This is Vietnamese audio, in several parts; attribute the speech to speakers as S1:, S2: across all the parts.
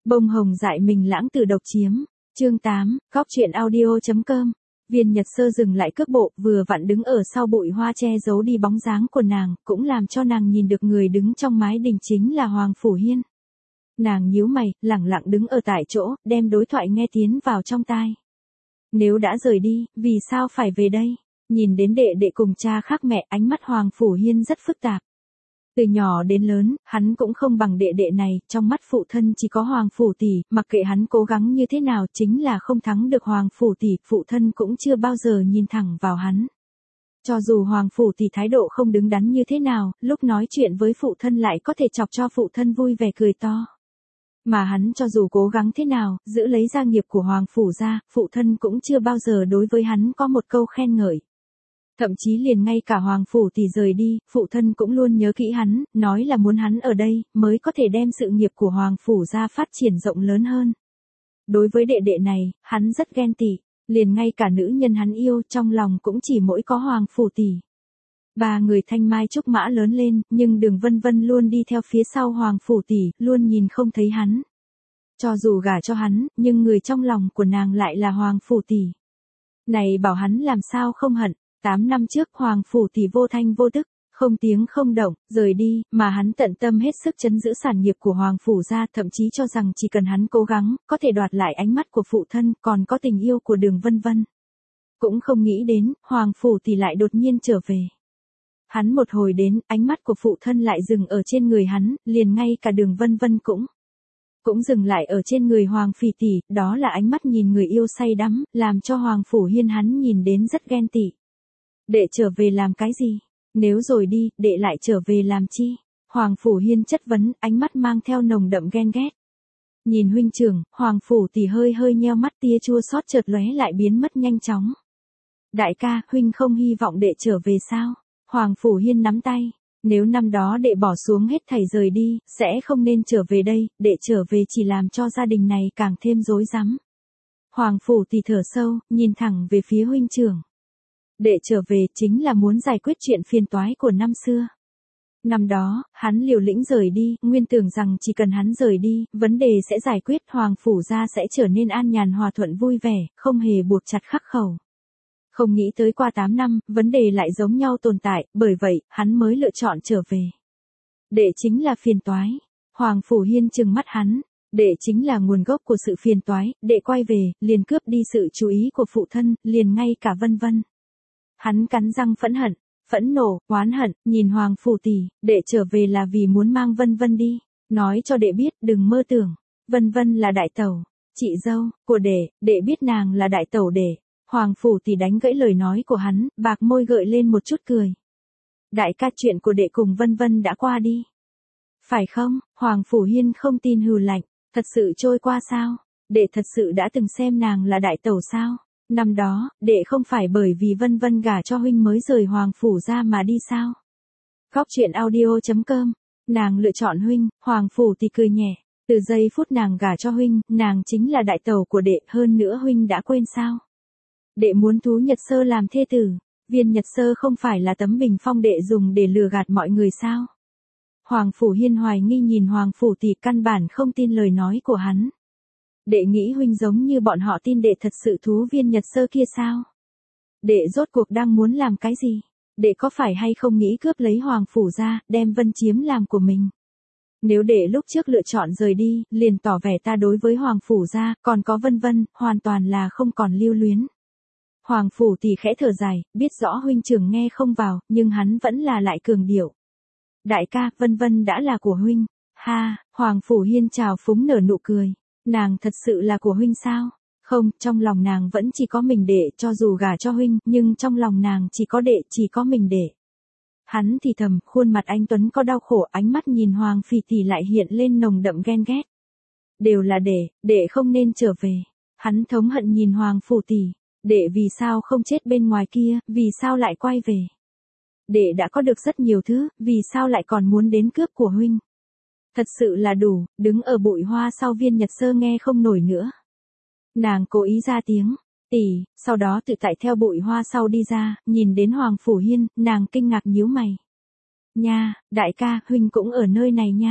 S1: Bông hồng dại mình lãng tử độc chiếm. Chương 8, Góc truyện audio.com. Viên Nhật Sơ dừng lại cước bộ, vừa vặn đứng ở sau bụi hoa che giấu đi bóng dáng của nàng, cũng làm cho nàng nhìn được người đứng trong mái đình chính là Hoàng Phủ Hiên. Nàng nhíu mày, lẳng lặng đứng ở tại chỗ, đem đối thoại nghe tiến vào trong tai. Nếu đã rời đi, vì sao phải về đây? Nhìn đến đệ đệ cùng cha khác mẹ, ánh mắt Hoàng Phủ Hiên rất phức tạp. Từ nhỏ đến lớn, hắn cũng không bằng đệ đệ này, trong mắt phụ thân chỉ có Hoàng Phủ tỷ, mặc kệ hắn cố gắng như thế nào chính là không thắng được Hoàng Phủ tỷ, phụ thân cũng chưa bao giờ nhìn thẳng vào hắn. Cho dù Hoàng Phủ tỷ thái độ không đứng đắn như thế nào, lúc nói chuyện với phụ thân lại có thể chọc cho phụ thân vui vẻ cười to. Mà hắn cho dù cố gắng thế nào, giữ lấy gia nghiệp của Hoàng Phủ ra, phụ thân cũng chưa bao giờ đối với hắn có một câu khen ngợi. Thậm chí liền ngay cả Hoàng Phủ tỷ rời đi, phụ thân cũng luôn nhớ kỹ hắn, nói là muốn hắn ở đây, mới có thể đem sự nghiệp của Hoàng Phủ ra phát triển rộng lớn hơn. Đối với đệ đệ này, hắn rất ghen tị, liền ngay cả nữ nhân hắn yêu trong lòng cũng chỉ mỗi có Hoàng Phủ tỷ. Ba người thanh mai trúc mã lớn lên, nhưng Đường Vân Vân luôn đi theo phía sau Hoàng Phủ tỷ, luôn nhìn không thấy hắn. Cho dù gả cho hắn, nhưng người trong lòng của nàng lại là Hoàng Phủ tỷ. Này bảo hắn làm sao không hận. 8 năm trước Hoàng Phủ tỷ vô thanh vô tức, không tiếng không động, rời đi, mà hắn tận tâm hết sức trấn giữ sản nghiệp của Hoàng Phủ ra, thậm chí cho rằng chỉ cần hắn cố gắng, có thể đoạt lại ánh mắt của phụ thân, còn có tình yêu của Đường Vân Vân. Cũng không nghĩ đến, Hoàng Phủ tỷ lại đột nhiên trở về. Hắn một hồi đến, ánh mắt của phụ thân lại dừng ở trên người hắn, liền ngay cả Đường Vân Vân cũng dừng lại ở trên người Hoàng Phỉ tỷ, đó là ánh mắt nhìn người yêu say đắm, làm cho Hoàng Phủ Hiên hắn nhìn đến rất ghen tị. Đệ trở về làm cái gì? Nếu rồi đi, đệ lại trở về làm chi? Hoàng Phủ Hiên chất vấn, ánh mắt mang theo nồng đậm ghen ghét. Nhìn huynh trưởng, Hoàng Phủ tỷ hơi hơi nheo mắt, tia chua xót chợt lóe lại biến mất nhanh chóng. Đại ca, huynh không hy vọng đệ trở về sao? Hoàng Phủ Hiên nắm tay. Nếu năm đó đệ bỏ xuống hết thảy rời đi, sẽ không nên trở về đây, đệ trở về chỉ làm cho gia đình này càng thêm rối rắm. Hoàng Phủ tỷ thở sâu, nhìn thẳng về phía huynh trưởng. Đệ trở về chính là muốn giải quyết chuyện phiền toái của năm xưa. Năm đó, hắn liều lĩnh rời đi, nguyên tưởng rằng chỉ cần hắn rời đi, vấn đề sẽ giải quyết, Hoàng Phủ ra sẽ trở nên an nhàn hòa thuận vui vẻ, không hề buộc chặt khắc khẩu. Không nghĩ tới qua 8 năm, vấn đề lại giống nhau tồn tại, bởi vậy, hắn mới lựa chọn trở về. Đệ chính là phiền toái. Hoàng Phủ Hiên trừng mắt hắn. Đệ chính là nguồn gốc của sự phiền toái, đệ quay về, liền cướp đi sự chú ý của phụ thân, liền ngay cả Vân Vân. Hắn cắn răng phẫn nộ, oán hận, nhìn Hoàng Phủ tỷ, đệ trở về là vì muốn mang Vân Vân đi. Nói cho đệ biết, đừng mơ tưởng. Vân Vân là đại tẩu, chị dâu, của đệ biết nàng là đại tẩu đệ. Hoàng Phủ tỷ đánh gãy lời nói của hắn, bạc môi gợi lên một chút cười. Đại ca, chuyện của đệ cùng Vân Vân đã qua đi. Phải không? Hoàng Phủ Hiên không tin, hừ lạnh. Thật sự trôi qua sao? Đệ thật sự đã từng xem nàng là đại tẩu sao? Năm đó, đệ không phải bởi vì Vân Vân gả cho huynh mới rời Hoàng Phủ ra mà đi sao? Góc truyện audio.com. Nàng lựa chọn huynh. Hoàng Phủ tỷ cười nhẹ. Từ giây phút nàng gả cho huynh, nàng chính là đại tẩu của đệ, hơn nữa huynh đã quên sao? Đệ muốn Thú Nhật Sơ làm thê tử. Viên Nhật Sơ không phải là tấm bình phong đệ dùng để lừa gạt mọi người sao? Hoàng Phủ Hiên hoài nghi nhìn Hoàng Phủ tỷ, căn bản không tin lời nói của hắn. Đệ nghĩ huynh giống như bọn họ tin đệ thật sự thú Viên Nhật Sơ kia sao? Đệ rốt cuộc đang muốn làm cái gì? Đệ có phải hay không nghĩ cướp lấy Hoàng Phủ ra, đem Vân chiếm làm của mình? Nếu đệ lúc trước lựa chọn rời đi, liền tỏ vẻ ta đối với Hoàng Phủ ra, còn có Vân Vân, hoàn toàn là không còn lưu luyến. Hoàng Phủ tỷ khẽ thở dài, biết rõ huynh trưởng nghe không vào, nhưng hắn vẫn là lại cường điệu. Đại ca, Vân Vân đã là của huynh. Ha, Hoàng Phủ Hiên trào phúng nở nụ cười. Nàng thật sự là của huynh sao? Không, trong lòng nàng vẫn chỉ có mình đệ, cho dù gả cho huynh, nhưng trong lòng nàng chỉ có đệ, chỉ có mình đệ. Hắn thì thầm, khuôn mặt anh tuấn có đau khổ, ánh mắt nhìn Hoàng Phỉ tỷ lại hiện lên nồng đậm ghen ghét. Đều là đệ không nên trở về. Hắn thống hận nhìn Hoàng Phủ tỷ. Đệ vì sao không chết bên ngoài kia, vì sao lại quay về? Đệ đã có được rất nhiều thứ, vì sao lại còn muốn đến cướp của huynh? Thật sự là đủ, đứng ở bụi hoa sau Viên Nhật Sơ nghe không nổi nữa. Nàng cố ý ra tiếng, tỷ, sau đó tự tại theo bụi hoa sau đi ra, nhìn đến Hoàng Phủ Hiên, nàng kinh ngạc nhíu mày. Nha, đại ca, huynh cũng ở nơi này nha.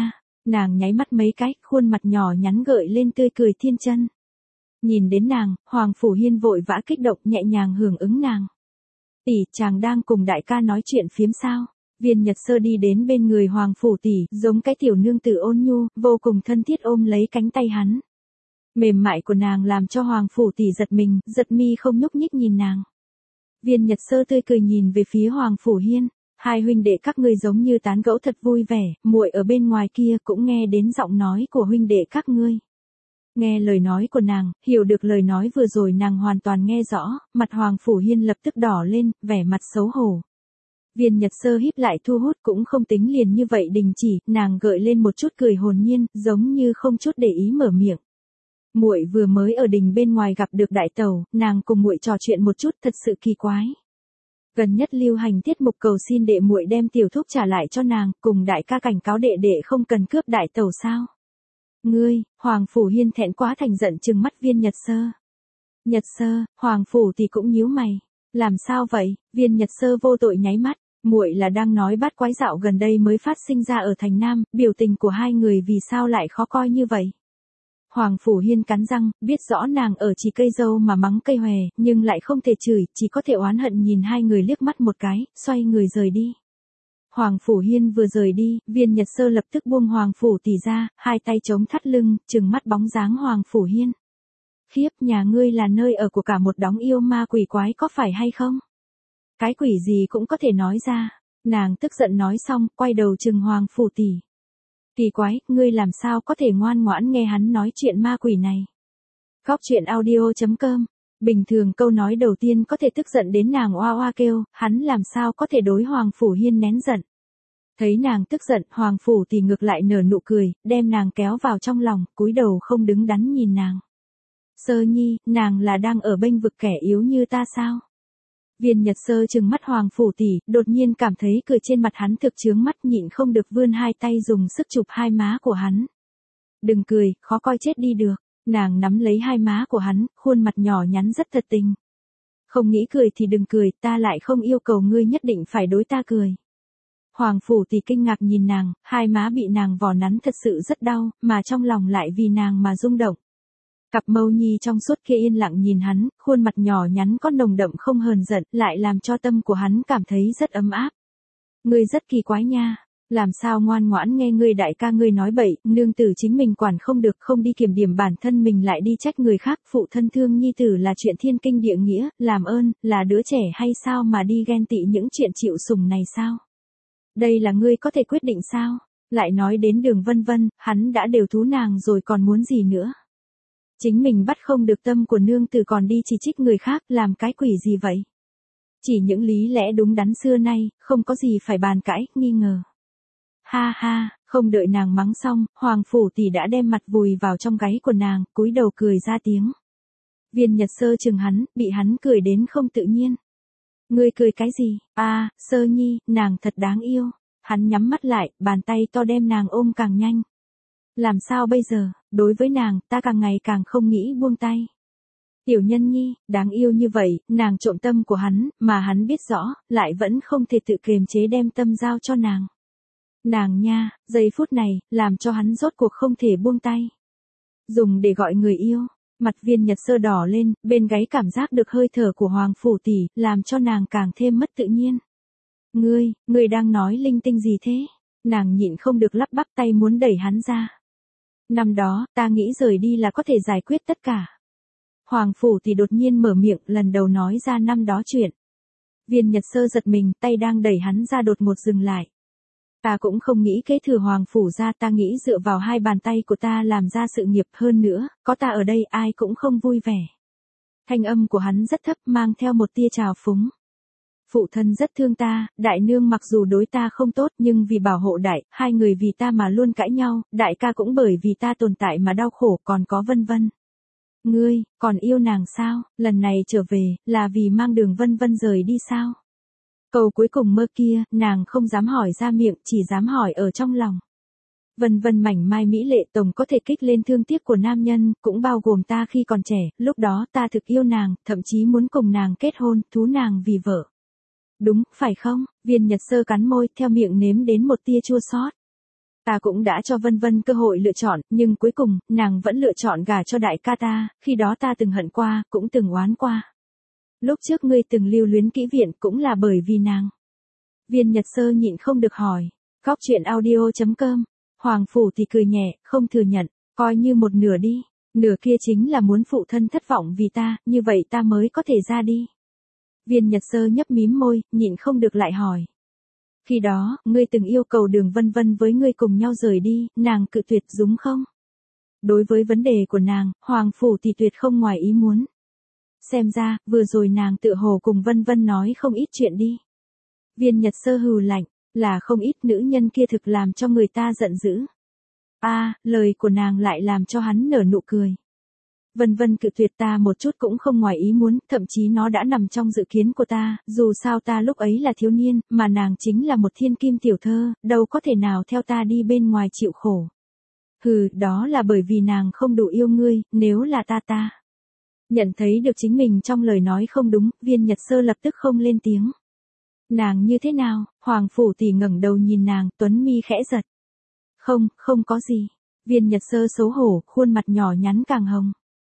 S1: Nàng nháy mắt mấy cái, khuôn mặt nhỏ nhắn gợi lên tươi cười thiên chân. Nhìn đến nàng, Hoàng Phủ Hiên vội vã kích động nhẹ nhàng hưởng ứng nàng. Tỷ, chàng đang cùng đại ca nói chuyện phiếm sao? Viên Nhật Sơ đi đến bên người Hoàng Phủ tỷ, giống cái tiểu nương tử ôn nhu, vô cùng thân thiết ôm lấy cánh tay hắn. Mềm mại của nàng làm cho Hoàng Phủ tỷ giật mình, giật mi không nhúc nhích nhìn nàng. Viên Nhật Sơ tươi cười nhìn về phía Hoàng Phủ Hiên, hai huynh đệ các ngươi giống như tán gẫu thật vui vẻ, muội ở bên ngoài kia cũng nghe đến giọng nói của huynh đệ các ngươi. Nghe lời nói của nàng, hiểu được lời nói vừa rồi nàng hoàn toàn nghe rõ, mặt Hoàng Phủ Hiên lập tức đỏ lên, vẻ mặt xấu hổ. Viên Nhật Sơ híp lại thu hút cũng không tính liền như vậy đình chỉ, nàng gợi lên một chút cười hồn nhiên, giống như không chút để ý mở miệng. Muội vừa mới ở đình bên ngoài gặp được đại tẩu, nàng cùng muội trò chuyện một chút thật sự kỳ quái. Gần nhất lưu hành tiết mục cầu xin đệ muội đem tiểu thúc trả lại cho nàng, cùng đại ca cảnh cáo đệ đệ không cần cướp đại tẩu sao? Ngươi, Hoàng Phủ Hiên thẹn quá thành giận trừng mắt Viên Nhật Sơ. Nhật Sơ, Hoàng Phủ thì cũng nhíu mày. Làm sao vậy? Viên Nhật Sơ vô tội nháy mắt, muội là đang nói bát quái dạo gần đây mới phát sinh ra ở thành Nam, biểu tình của hai người vì sao lại khó coi như vậy? Hoàng Phủ Hiên cắn răng, biết rõ nàng ở chỉ cây dâu mà mắng cây hòe, nhưng lại không thể chửi, chỉ có thể oán hận nhìn hai người liếc mắt một cái, xoay người rời đi. Hoàng Phủ Hiên vừa rời đi, Viên Nhật Sơ lập tức buông Hoàng Phủ tỷ ra, hai tay chống thắt lưng, trừng mắt bóng dáng Hoàng Phủ Hiên. Khiếp, nhà ngươi là nơi ở của cả một đống yêu ma quỷ quái có phải hay không? Cái quỷ gì cũng có thể nói ra. Nàng tức giận nói xong, quay đầu trừng Hoàng Phủ tỷ. Kỳ quái, ngươi làm sao có thể ngoan ngoãn nghe hắn nói chuyện ma quỷ này? Góc truyện audio.com. Bình thường câu nói đầu tiên có thể tức giận đến nàng oa oa kêu, hắn làm sao có thể đối Hoàng Phủ Hiên nén giận. Thấy nàng tức giận, Hoàng Phủ thì ngược lại nở nụ cười, đem nàng kéo vào trong lòng, cúi đầu không đứng đắn nhìn nàng. Sơ nhi, nàng là đang ở bênh vực kẻ yếu như ta sao? Viên Nhật Sơ trừng mắt Hoàng Phủ tỷ, đột nhiên cảm thấy cười trên mặt hắn thực chướng mắt, nhịn không được vươn hai tay dùng sức chụp hai má của hắn. Đừng cười, khó coi chết đi được. Nàng nắm lấy hai má của hắn, khuôn mặt nhỏ nhắn rất thật tình. Không nghĩ cười thì đừng cười, ta lại không yêu cầu ngươi nhất định phải đối ta cười. Hoàng Phủ tỷ kinh ngạc nhìn nàng, hai má bị nàng vò nắn thật sự rất đau, mà trong lòng lại vì nàng mà rung động. Cặp mâu nhi trong suốt kia yên lặng nhìn hắn, khuôn mặt nhỏ nhắn có nồng đậm không hờn giận, lại làm cho tâm của hắn cảm thấy rất ấm áp. Ngươi rất kỳ quái nha, làm sao ngoan ngoãn nghe ngươi đại ca ngươi nói bậy, nương tử chính mình quản không được, không đi kiểm điểm bản thân mình lại đi trách người khác, phụ thân thương nhi tử là chuyện thiên kinh địa nghĩa, làm ơn, là đứa trẻ hay sao mà đi ghen tị những chuyện chịu sủng này sao? Đây là ngươi có thể quyết định sao? Lại nói đến Đường Vân Vân, hắn đã đều thú nàng rồi còn muốn gì nữa? Chính mình bắt không được tâm của nương tử còn đi chỉ trích người khác, làm cái quỷ gì vậy? Chỉ những lý lẽ đúng đắn xưa nay, không có gì phải bàn cãi, nghi ngờ. Ha ha, không đợi nàng mắng xong, Hoàng Phủ tỷ đã đem mặt vùi vào trong gáy của nàng, cúi đầu cười ra tiếng. Viên Nhật Sơ chừng hắn, bị hắn cười đến không tự nhiên. Ngươi cười cái gì? À, Sơ nhi, nàng thật đáng yêu. Hắn nhắm mắt lại, bàn tay to đem nàng ôm càng nhanh. Làm sao bây giờ, đối với nàng, ta càng ngày càng không nghĩ buông tay. Tiểu nhân nhi, đáng yêu như vậy, nàng trộm tâm của hắn, mà hắn biết rõ, lại vẫn không thể tự kiềm chế đem tâm giao cho nàng. Nàng nha, giây phút này, làm cho hắn rốt cuộc không thể buông tay. Dùng để gọi người yêu, mặt Viên Nhật Sơ đỏ lên, bên gáy cảm giác được hơi thở của Hoàng Phủ tỷ, làm cho nàng càng thêm mất tự nhiên. Ngươi đang nói linh tinh gì thế? Nàng nhịn không được lắp bắp tay muốn đẩy hắn ra. Năm đó, ta nghĩ rời đi là có thể giải quyết tất cả. Hoàng Phủ thì đột nhiên mở miệng, lần đầu nói ra năm đó chuyện. Viên Nhật Sơ giật mình, tay đang đẩy hắn ra đột ngột dừng lại. Ta cũng không nghĩ kế thừa Hoàng Phủ ra, ta nghĩ dựa vào hai bàn tay của ta làm ra sự nghiệp, hơn nữa, có ta ở đây ai cũng không vui vẻ. Thanh âm của hắn rất thấp, mang theo một tia trào phúng. Phụ thân rất thương ta, đại nương mặc dù đối ta không tốt nhưng vì bảo hộ đại, hai người vì ta mà luôn cãi nhau, đại ca cũng bởi vì ta tồn tại mà đau khổ, còn có Vân Vân. Ngươi, còn yêu nàng sao, lần này trở về, là vì mang Đường Vân Vân rời đi sao? Câu cuối cùng mơ kia, nàng không dám hỏi ra miệng, chỉ dám hỏi ở trong lòng. Vân Vân mảnh mai mỹ lệ tổng có thể kích lên thương tiếc của nam nhân, cũng bao gồm ta khi còn trẻ, lúc đó ta thực yêu nàng, thậm chí muốn cùng nàng kết hôn, thú nàng vì vợ. Đúng, phải không? Viên Nhật Sơ cắn môi, theo miệng nếm đến một tia chua xót. Ta cũng đã cho Vân Vân cơ hội lựa chọn, nhưng cuối cùng, nàng vẫn lựa chọn gả cho đại ca ta, khi đó ta từng hận qua, cũng từng oán qua. Lúc trước ngươi từng lưu luyến Kỹ Viện cũng là bởi vì nàng. Viên Nhật Sơ nhịn không được hỏi. Góc truyện audio.com. Hoàng Phủ thì cười nhẹ, không thừa nhận, coi như một nửa đi. Nửa kia chính là muốn phụ thân thất vọng vì ta, như vậy ta mới có thể ra đi. Viên Nhật Sơ nhấp mím môi, nhịn không được lại hỏi. Khi đó, ngươi từng yêu cầu Đường Vân Vân với ngươi cùng nhau rời đi, nàng cự tuyệt đúng không? Đối với vấn đề của nàng, Hoàng Phủ thì tuyệt không ngoài ý muốn. Xem ra, vừa rồi nàng tự hồ cùng Vân Vân nói không ít chuyện đi. Viên Nhật Sơ hừ lạnh, là không ít, nữ nhân kia thực làm cho người ta giận dữ. Lời của nàng lại làm cho hắn nở nụ cười. Vân Vân cự tuyệt ta một chút cũng không ngoài ý muốn, thậm chí nó đã nằm trong dự kiến của ta, dù sao ta lúc ấy là thiếu niên, mà nàng chính là một thiên kim tiểu thơ, đâu có thể nào theo ta đi bên ngoài chịu khổ. Hừ, đó là bởi vì nàng không đủ yêu ngươi, nếu là ta. Nhận thấy được chính mình trong lời nói không đúng, Viên Nhật Sơ lập tức không lên tiếng. Nàng như thế nào? Hoàng Phủ tỷ ngẩng đầu nhìn nàng, tuấn mi khẽ giật. Không có gì. Viên Nhật Sơ xấu hổ, khuôn mặt nhỏ nhắn càng hồng.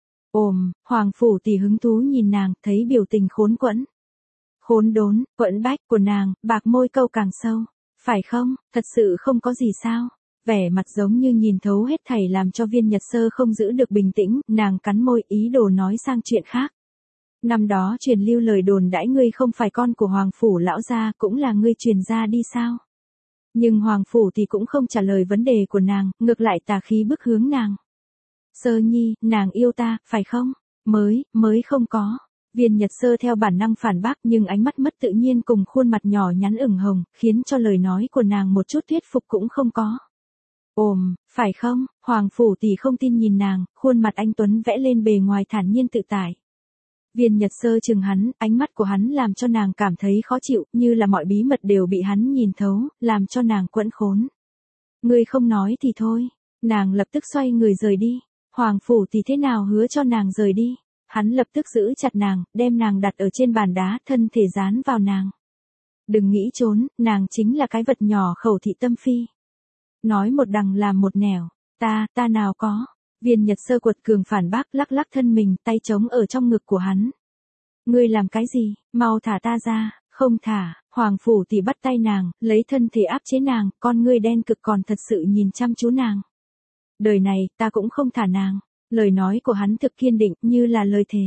S1: Hoàng Phủ tỷ hứng thú nhìn nàng, thấy biểu tình khốn quẫn. Khốn đốn, quẫn bách của nàng, bạc môi câu càng sâu. Phải không, thật sự không có gì sao? Vẻ mặt giống như nhìn thấu hết thảy làm cho Viên Nhật Sơ không giữ được bình tĩnh, nàng cắn môi ý đồ nói sang chuyện khác. Năm đó truyền lưu lời đồn đãi ngươi không phải con của Hoàng Phủ lão gia, cũng là ngươi truyền ra đi sao? Nhưng Hoàng Phủ thì cũng không trả lời vấn đề của nàng, ngược lại tà khí bức hướng nàng. Sơ nhi, nàng yêu ta, phải không? Mới không có. Viên Nhật Sơ theo bản năng phản bác nhưng ánh mắt mất tự nhiên cùng khuôn mặt nhỏ nhắn ửng hồng, khiến cho lời nói của nàng một chút thuyết phục cũng không có. Phải không? Hoàng Phủ tỷ không tin nhìn nàng, khuôn mặt anh tuấn vẽ lên bề ngoài thản nhiên tự tại. Viên Nhật Sơ chừng hắn, ánh mắt của hắn làm cho nàng cảm thấy khó chịu, như là mọi bí mật đều bị hắn nhìn thấu, làm cho nàng quẫn khốn. Ngươi không nói thì thôi. Nàng lập tức xoay người rời đi. Hoàng Phủ thì thế nào hứa cho nàng rời đi. Hắn lập tức giữ chặt nàng, đem nàng đặt ở trên bàn đá, thân thể dán vào nàng. Đừng nghĩ trốn, nàng chính là cái vật nhỏ khẩu thị tâm phi. Nói một đằng làm một nẻo, ta nào có. Viên Nhật Sơ quật cường phản bác, lắc lắc thân mình, tay trống ở trong ngực của hắn. Ngươi làm cái gì, mau thả ta ra. Không thả. Hoàng Phủ thì bắt tay nàng, lấy thân thể áp chế nàng, con ngươi đen cực còn thật sự nhìn chăm chú nàng. Đời này, ta cũng không thả nàng. Lời nói của hắn thực kiên định, như là lời thề.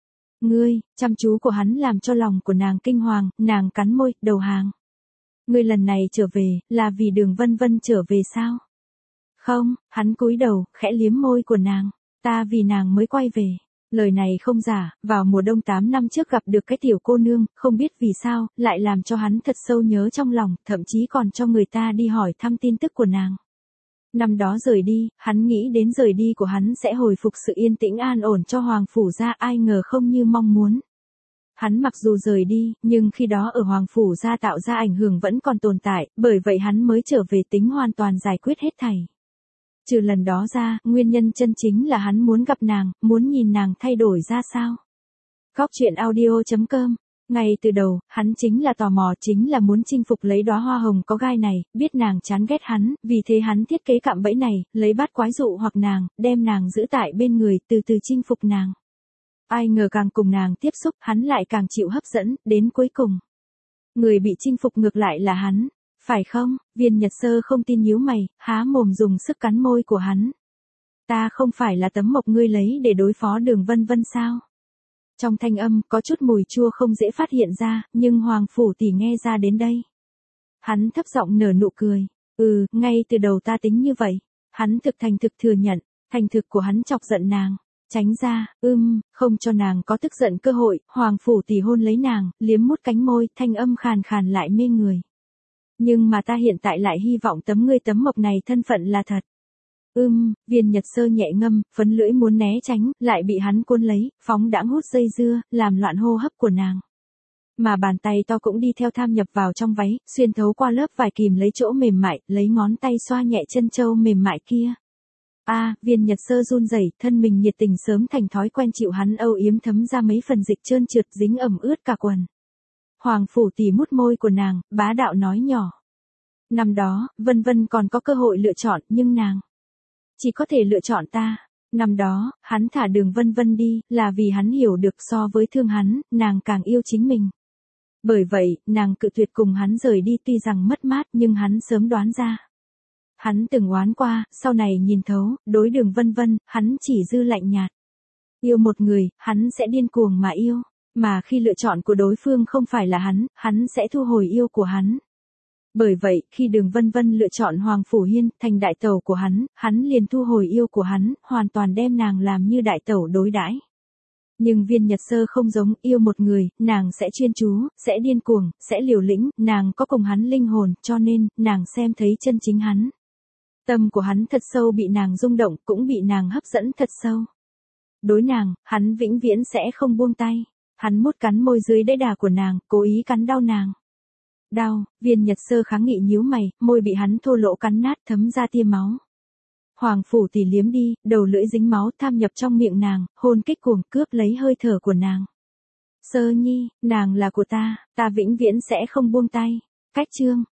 S1: Ngươi, chăm chú của hắn làm cho lòng của nàng kinh hoàng, nàng cắn môi, đầu hàng. Ngươi lần này trở về, là vì Đường Vân Vân trở về sao? Không, hắn cúi đầu, khẽ liếm môi của nàng. Ta vì nàng mới quay về. Lời này không giả, vào mùa đông 8 năm trước gặp được cái tiểu cô nương, không biết vì sao, lại làm cho hắn thật sâu nhớ trong lòng, thậm chí còn cho người ta đi hỏi thăm tin tức của nàng. Năm đó rời đi, hắn nghĩ đến rời đi của hắn sẽ hồi phục sự yên tĩnh an ổn cho Hoàng Phủ gia, ai ngờ không như mong muốn. Hắn mặc dù rời đi, nhưng khi đó ở Hoàng Phủ gia tạo ra ảnh hưởng vẫn còn tồn tại, bởi vậy hắn mới trở về tính hoàn toàn giải quyết hết thảy. Trừ lần đó ra, nguyên nhân chân chính là hắn muốn gặp nàng, muốn nhìn nàng thay đổi ra sao. Góc truyện audio.com. Ngay từ đầu, hắn chính là tò mò, chính là muốn chinh phục lấy đóa hoa hồng có gai này, biết nàng chán ghét hắn, vì thế hắn thiết kế cạm bẫy này, lấy bát quái dụ hoặc nàng, đem nàng giữ tại bên người, từ từ chinh phục nàng. Ai ngờ càng cùng nàng tiếp xúc, hắn lại càng chịu hấp dẫn, đến cuối cùng. Người bị chinh phục ngược lại là hắn. Phải không? Viên Nhật Sơ không tin nhíu mày, há mồm dùng sức cắn môi của hắn. Ta không phải là tấm mộc ngươi lấy để đối phó Đường Vân Vân sao? Trong thanh âm, có chút mùi chua không dễ phát hiện ra, nhưng Hoàng Phủ tỷ nghe ra đến đây. Hắn thấp giọng nở nụ cười. Ngay từ đầu ta tính như vậy. Hắn thực thành thực thừa nhận, thành thực của hắn chọc giận nàng. Tránh ra, không cho nàng có tức giận cơ hội, Hoàng Phủ tỷ hôn lấy nàng, liếm mút cánh môi, thanh âm khàn khàn lại mê người. Nhưng mà ta hiện tại lại hy vọng tấm mộc này thân phận là thật. Viên Nhật Sơ nhẹ ngâm, phấn lưỡi muốn né tránh, lại bị hắn cuốn lấy, phóng đãng hút dây dưa, làm loạn hô hấp của nàng. Mà bàn tay to cũng đi theo tham nhập vào trong váy, xuyên thấu qua lớp vải kìm lấy chỗ mềm mại, lấy ngón tay xoa nhẹ chân châu mềm mại kia. Viên Nhật Sơ run rẩy, thân mình nhiệt tình sớm thành thói quen chịu hắn âu yếm thấm ra mấy phần dịch trơn trượt dính ẩm ướt cả quần. Hoàng Phủ tỷ mút môi của nàng, bá đạo nói nhỏ. Năm đó, Vân Vân còn có cơ hội lựa chọn nhưng nàng chỉ có thể lựa chọn ta. Năm đó, hắn thả Đường Vân Vân đi, là vì hắn hiểu được so với thương hắn, nàng càng yêu chính mình. Bởi vậy, nàng cự tuyệt cùng hắn rời đi tuy rằng mất mát nhưng hắn sớm đoán ra. Hắn từng oán qua, sau này nhìn thấu, đối Đường Vân Vân, hắn chỉ dư lạnh nhạt. Yêu một người, hắn sẽ điên cuồng mà yêu, mà khi lựa chọn của đối phương không phải là hắn sẽ thu hồi yêu của hắn. Bởi vậy, khi Đường Vân Vân lựa chọn Hoàng Phủ Hiên thành đại tẩu của hắn liền thu hồi yêu của hắn, hoàn toàn đem nàng làm như đại tẩu đối đãi. Nhưng Viên Nhật Sơ không giống, yêu một người, nàng sẽ chuyên chú, sẽ điên cuồng, sẽ liều lĩnh, nàng có cùng hắn linh hồn, cho nên, nàng xem thấy chân chính hắn. Tâm của hắn thật sâu bị nàng rung động, cũng bị nàng hấp dẫn thật sâu. Đối nàng, hắn vĩnh viễn sẽ không buông tay. Hắn mút cắn môi dưới đẫy đà của nàng, cố ý cắn đau nàng. Đau, Viên Nhật Sơ kháng nghị nhíu mày, môi bị hắn thô lỗ cắn nát thấm ra tia máu. Hoàng Phủ Tỷ liếm đi, đầu lưỡi dính máu tham nhập trong miệng nàng, hôn kích cuồng cướp lấy hơi thở của nàng. Sơ Nhi, nàng là của ta vĩnh viễn sẽ không buông tay. Cách chương.